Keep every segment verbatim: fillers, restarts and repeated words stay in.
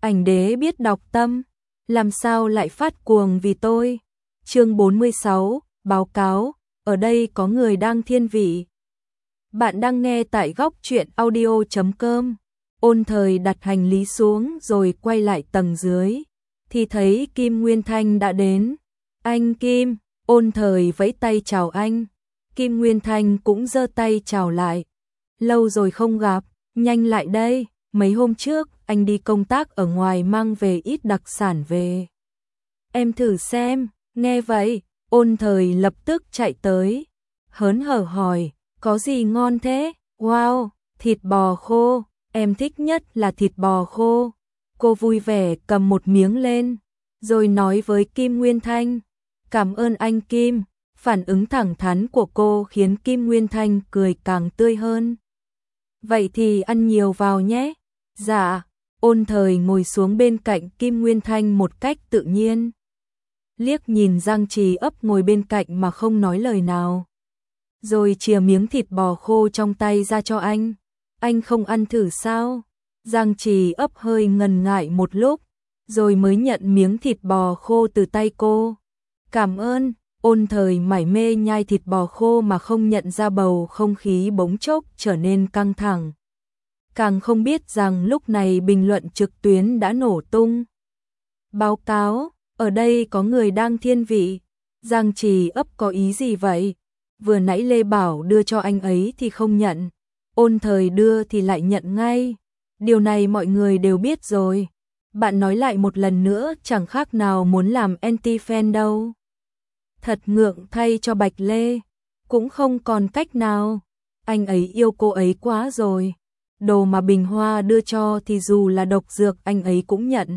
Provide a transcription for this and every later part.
ảnh đế biết đọc tâm, làm sao lại phát cuồng vì tôi. Chương bốn mươi sáu, báo cáo, ở đây có người đang thiên vị. Bạn đang nghe tại góc truyện audio chấm com. Ôn Thời đặt hành lý xuống rồi quay lại tầng dưới, thì thấy Kim Nguyên Thanh đã đến. Anh Kim, Ôn Thời vẫy tay chào anh. Kim Nguyên Thanh cũng giơ tay chào lại. Lâu rồi không gặp, nhanh lại đây, mấy hôm trước anh đi công tác ở ngoài mang về ít đặc sản về. Em thử xem, nghe vậy, Ôn Thời lập tức chạy tới, hớn hở hỏi, có gì ngon thế? Wow, thịt bò khô, em thích nhất là thịt bò khô. Cô vui vẻ cầm một miếng lên, rồi nói với Kim Nguyên Thanh, cảm ơn anh Kim. Phản ứng thẳng thắn của cô khiến Kim Nguyên Thanh cười càng tươi hơn. Vậy thì ăn nhiều vào nhé. Dạ, Ôn Thời ngồi xuống bên cạnh Kim Nguyên Thanh một cách tự nhiên. Liếc nhìn Giang Trì ấp ngồi bên cạnh mà không nói lời nào. Rồi chìa miếng thịt bò khô trong tay ra cho anh. Anh không ăn thử sao? Giang Trì ấp hơi ngần ngại một lúc, rồi mới nhận miếng thịt bò khô từ tay cô. Cảm ơn. Ôn Thời mải mê nhai thịt bò khô mà không nhận ra bầu không khí bỗng chốc trở nên căng thẳng. Càng không biết rằng lúc này bình luận trực tuyến đã nổ tung. Báo cáo, ở đây có người đang thiên vị. Giang Trì ấp có ý gì vậy? Vừa nãy Lê Bảo đưa cho anh ấy thì không nhận. Ôn Thời đưa thì lại nhận ngay. Điều này mọi người đều biết rồi. Bạn nói lại một lần nữa chẳng khác nào muốn làm anti-fan đâu. Thật ngượng thay cho Bạch Lê, cũng không còn cách nào. Anh ấy yêu cô ấy quá rồi. Đồ mà Bình Hoa đưa cho thì dù là độc dược anh ấy cũng nhận.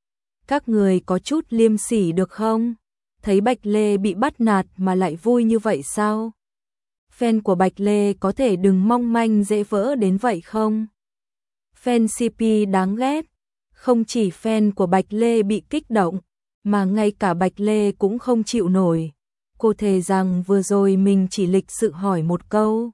Các người có chút liêm sỉ được không? Thấy Bạch Lê bị bắt nạt mà lại vui như vậy sao? Fan của Bạch Lê có thể đừng mong manh dễ vỡ đến vậy không? Fan xê pê đáng ghét. Không chỉ fan của Bạch Lê bị kích động, mà ngay cả Bạch Lê cũng không chịu nổi. Cô thề rằng vừa rồi mình chỉ lịch sự hỏi một câu.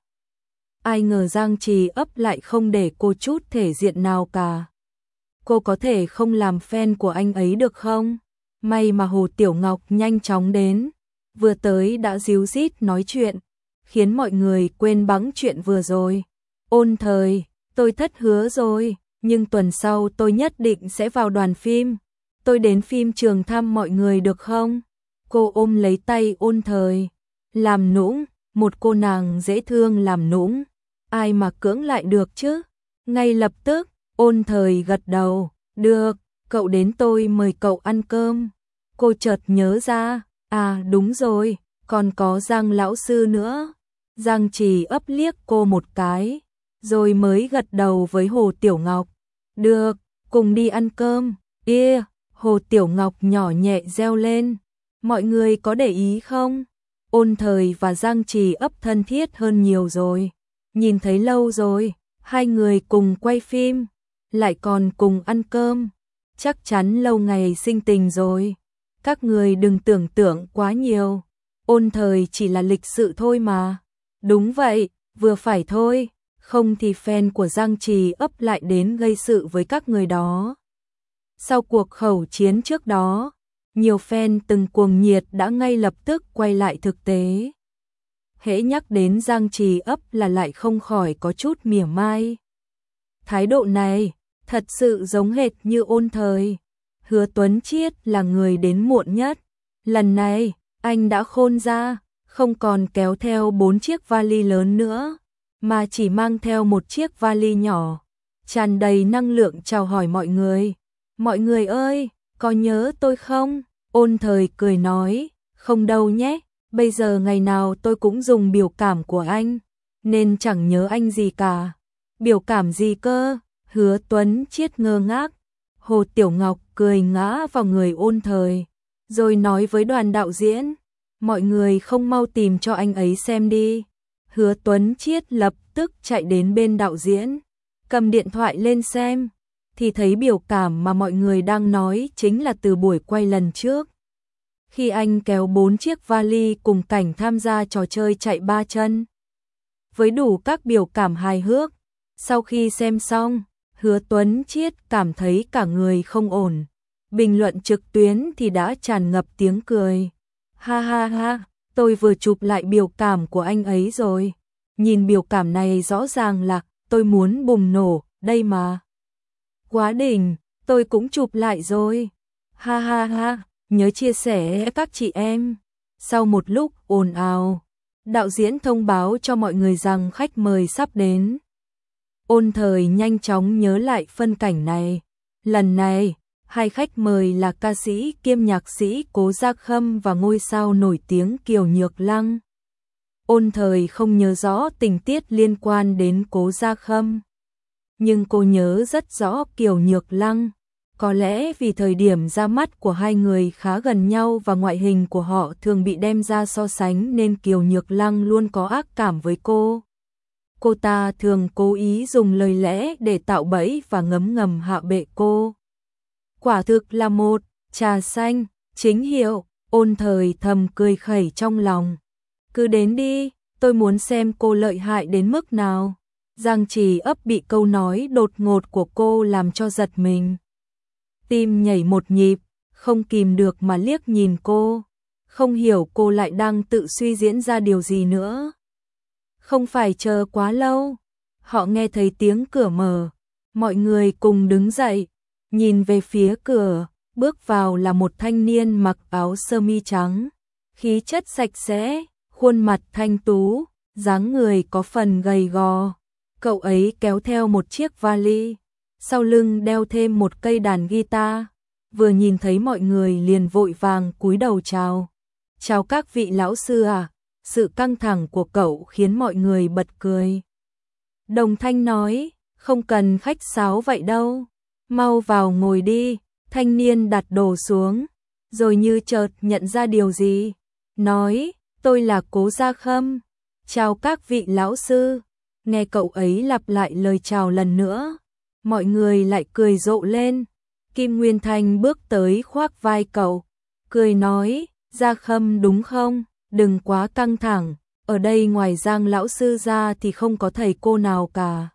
Ai ngờ Giang Trì ấp lại không để cô chút thể diện nào cả. Cô có thể không làm fan của anh ấy được không? May mà Hồ Tiểu Ngọc nhanh chóng đến, vừa tới đã díu dít nói chuyện, khiến mọi người quên bẵng chuyện vừa rồi. Ôn Thời, tôi thất hứa rồi, nhưng tuần sau tôi nhất định sẽ vào đoàn phim. Tôi đến phim trường thăm mọi người được không? Cô ôm lấy tay Ôn Thời. Làm nũng, một cô nàng dễ thương làm nũng. Ai mà cưỡng lại được chứ? Ngay lập tức, Ôn Thời gật đầu. Được, cậu đến tôi mời cậu ăn cơm. Cô chợt nhớ ra, à đúng rồi, còn có Giang lão sư nữa. Giang Trì ấp liếc cô một cái, rồi mới gật đầu với Hồ Tiểu Ngọc. Được, cùng đi ăn cơm. Yeah. Hồ Tiểu Ngọc nhỏ nhẹ reo lên. Mọi người có để ý không? Ôn Thời và Giang Trì ấp thân thiết hơn nhiều rồi. Nhìn thấy lâu rồi, hai người cùng quay phim, lại còn cùng ăn cơm. Chắc chắn lâu ngày sinh tình rồi. Các người đừng tưởng tượng quá nhiều. Ôn Thời chỉ là lịch sự thôi mà. Đúng vậy, vừa phải thôi. Không thì fan của Giang Trì ấp lại đến gây sự với các người đó. Sau cuộc khẩu chiến trước đó, nhiều fan từng cuồng nhiệt đã ngay lập tức quay lại thực tế. Hễ nhắc đến Giang Trì ấp là lại không khỏi có chút mỉa mai. Thái độ này thật sự giống hệt như Ôn Thời. Hứa Tuấn Chiết là người đến muộn nhất. Lần này, anh đã khôn ra, không còn kéo theo bốn chiếc vali lớn nữa, mà chỉ mang theo một chiếc vali nhỏ, tràn đầy năng lượng chào hỏi mọi người. Mọi người ơi, có nhớ tôi không? Ôn Thời cười nói, không đâu nhé, bây giờ ngày nào tôi cũng dùng biểu cảm của anh, nên chẳng nhớ anh gì cả. Biểu cảm gì cơ? Hứa Tuấn Chiết ngơ ngác. Hồ Tiểu Ngọc cười ngã vào người Ôn Thời, rồi nói với đoàn đạo diễn, mọi người không mau tìm cho anh ấy xem đi. Hứa Tuấn Chiết lập tức chạy đến bên đạo diễn, cầm điện thoại lên xem, thì thấy biểu cảm mà mọi người đang nói chính là từ buổi quay lần trước. Khi anh kéo bốn chiếc vali cùng cảnh tham gia trò chơi chạy ba chân. Với đủ các biểu cảm hài hước, sau khi xem xong, Hứa Tuấn Chiết cảm thấy cả người không ổn. Bình luận trực tuyến thì đã tràn ngập tiếng cười. Ha ha ha, tôi vừa chụp lại biểu cảm của anh ấy rồi. Nhìn biểu cảm này rõ ràng là tôi muốn bùng nổ, đây mà. Quá đỉnh, tôi cũng chụp lại rồi. Ha ha ha, nhớ chia sẻ các chị em. Sau một lúc ồn ào, đạo diễn thông báo cho mọi người rằng khách mời sắp đến. Ôn Thời nhanh chóng nhớ lại phân cảnh này. Lần này, hai khách mời là ca sĩ kiêm nhạc sĩ Cố Gia Khâm và ngôi sao nổi tiếng Kiều Nhược Lăng. Ôn Thời không nhớ rõ tình tiết liên quan đến Cố Gia Khâm, nhưng cô nhớ rất rõ Kiều Nhược Lăng. Có lẽ vì thời điểm ra mắt của hai người khá gần nhau và ngoại hình của họ thường bị đem ra so sánh nên Kiều Nhược Lăng luôn có ác cảm với cô. Cô ta thường cố ý dùng lời lẽ để tạo bẫy và ngấm ngầm hạ bệ cô. Quả thực là một trà xanh, chính hiệu. Ôn Thời thầm cười khẩy trong lòng. Cứ đến đi, tôi muốn xem cô lợi hại đến mức nào. Giang Trì ấp bị câu nói đột ngột của cô làm cho giật mình. Tim nhảy một nhịp, không kìm được mà liếc nhìn cô. Không hiểu cô lại đang tự suy diễn ra điều gì nữa. Không phải chờ quá lâu, họ nghe thấy tiếng cửa mở. Mọi người cùng đứng dậy, nhìn về phía cửa, bước vào là một thanh niên mặc áo sơ mi trắng. Khí chất sạch sẽ, khuôn mặt thanh tú, dáng người có phần gầy gò. Cậu ấy kéo theo một chiếc vali, sau lưng đeo thêm một cây đàn guitar. Vừa nhìn thấy mọi người liền vội vàng cúi đầu chào. Chào các vị lão sư à? Sự căng thẳng của cậu khiến mọi người bật cười. Đồng Thanh nói, không cần khách sáo vậy đâu. Mau vào ngồi đi. Thanh niên đặt đồ xuống, rồi như chợt nhận ra điều gì. Nói, tôi là Cố Gia Khâm. Chào các vị lão sư. Nghe cậu ấy lặp lại lời chào lần nữa, mọi người lại cười rộ lên. Kim Nguyên Thanh bước tới khoác vai cậu, cười nói, Gia Khâm đúng không? Đừng quá căng thẳng, ở đây ngoài Giang lão sư ra thì không có thầy cô nào cả.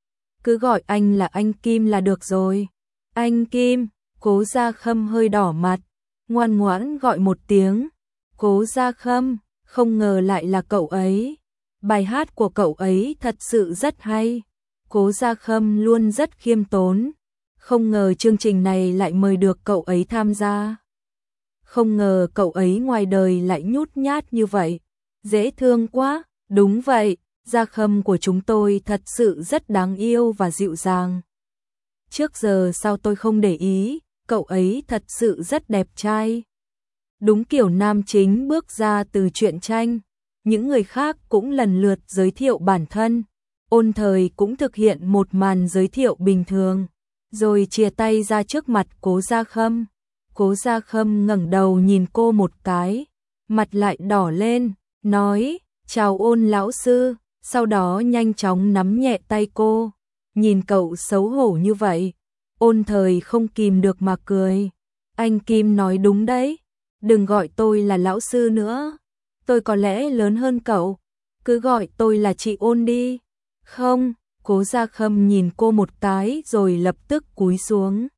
Cứ gọi anh là anh Kim là được rồi. Anh Kim. Cố Gia Khâm hơi đỏ mặt, ngoan ngoãn gọi một tiếng. Cố Gia Khâm, không ngờ lại là cậu ấy. Bài hát của cậu ấy thật sự rất hay. Cố Gia Khâm luôn rất khiêm tốn. Không ngờ chương trình này lại mời được cậu ấy tham gia. Không ngờ cậu ấy ngoài đời lại nhút nhát như vậy. Dễ thương quá. Đúng vậy, Gia Khâm của chúng tôi thật sự rất đáng yêu và dịu dàng. Trước giờ sao tôi không để ý, cậu ấy thật sự rất đẹp trai. Đúng kiểu nam chính bước ra từ truyện tranh. Những người khác cũng lần lượt giới thiệu bản thân. Ôn Thời cũng thực hiện một màn giới thiệu bình thường, rồi chia tay ra trước mặt Cố Gia Khâm. Cố Gia Khâm ngẩng đầu nhìn cô một cái, mặt lại đỏ lên, nói, chào Ôn lão sư, sau đó nhanh chóng nắm nhẹ tay cô. Nhìn cậu xấu hổ như vậy, Ôn Thời không kìm được mà cười. Anh Kim nói đúng đấy, đừng gọi tôi là lão sư nữa. Tôi có lẽ lớn hơn cậu, cứ gọi tôi là chị Ôn đi. Không, Cố Gia Khâm nhìn cô một cái rồi lập tức cúi xuống.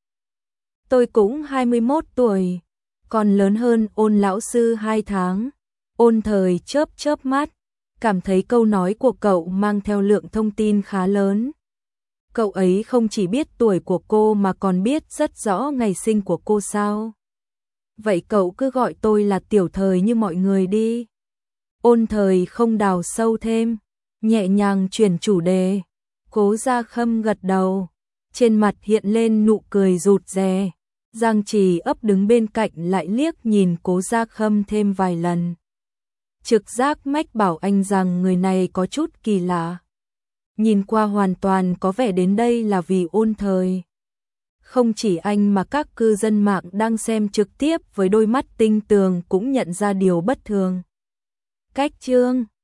Tôi cũng hai mươi mốt tuổi, còn lớn hơn Ôn lão sư hai tháng. Ôn Thời chớp chớp mắt, cảm thấy câu nói của cậu mang theo lượng thông tin khá lớn. Cậu ấy không chỉ biết tuổi của cô mà còn biết rất rõ ngày sinh của cô sao. Vậy cậu cứ gọi tôi là Tiểu Thời như mọi người đi. Ôn Thời không đào sâu thêm, nhẹ nhàng chuyển chủ đề. Cố Gia Khâm gật đầu, trên mặt hiện lên nụ cười rụt rè. Giang Trì ấp đứng bên cạnh lại liếc nhìn Cố Gia Khâm thêm vài lần. Trực giác mách bảo anh rằng người này có chút kỳ lạ. Nhìn qua hoàn toàn có vẻ đến đây là vì Ôn Thời. Không chỉ anh mà các cư dân mạng đang xem trực tiếp với đôi mắt tinh tường cũng nhận ra điều bất thường. Cách chương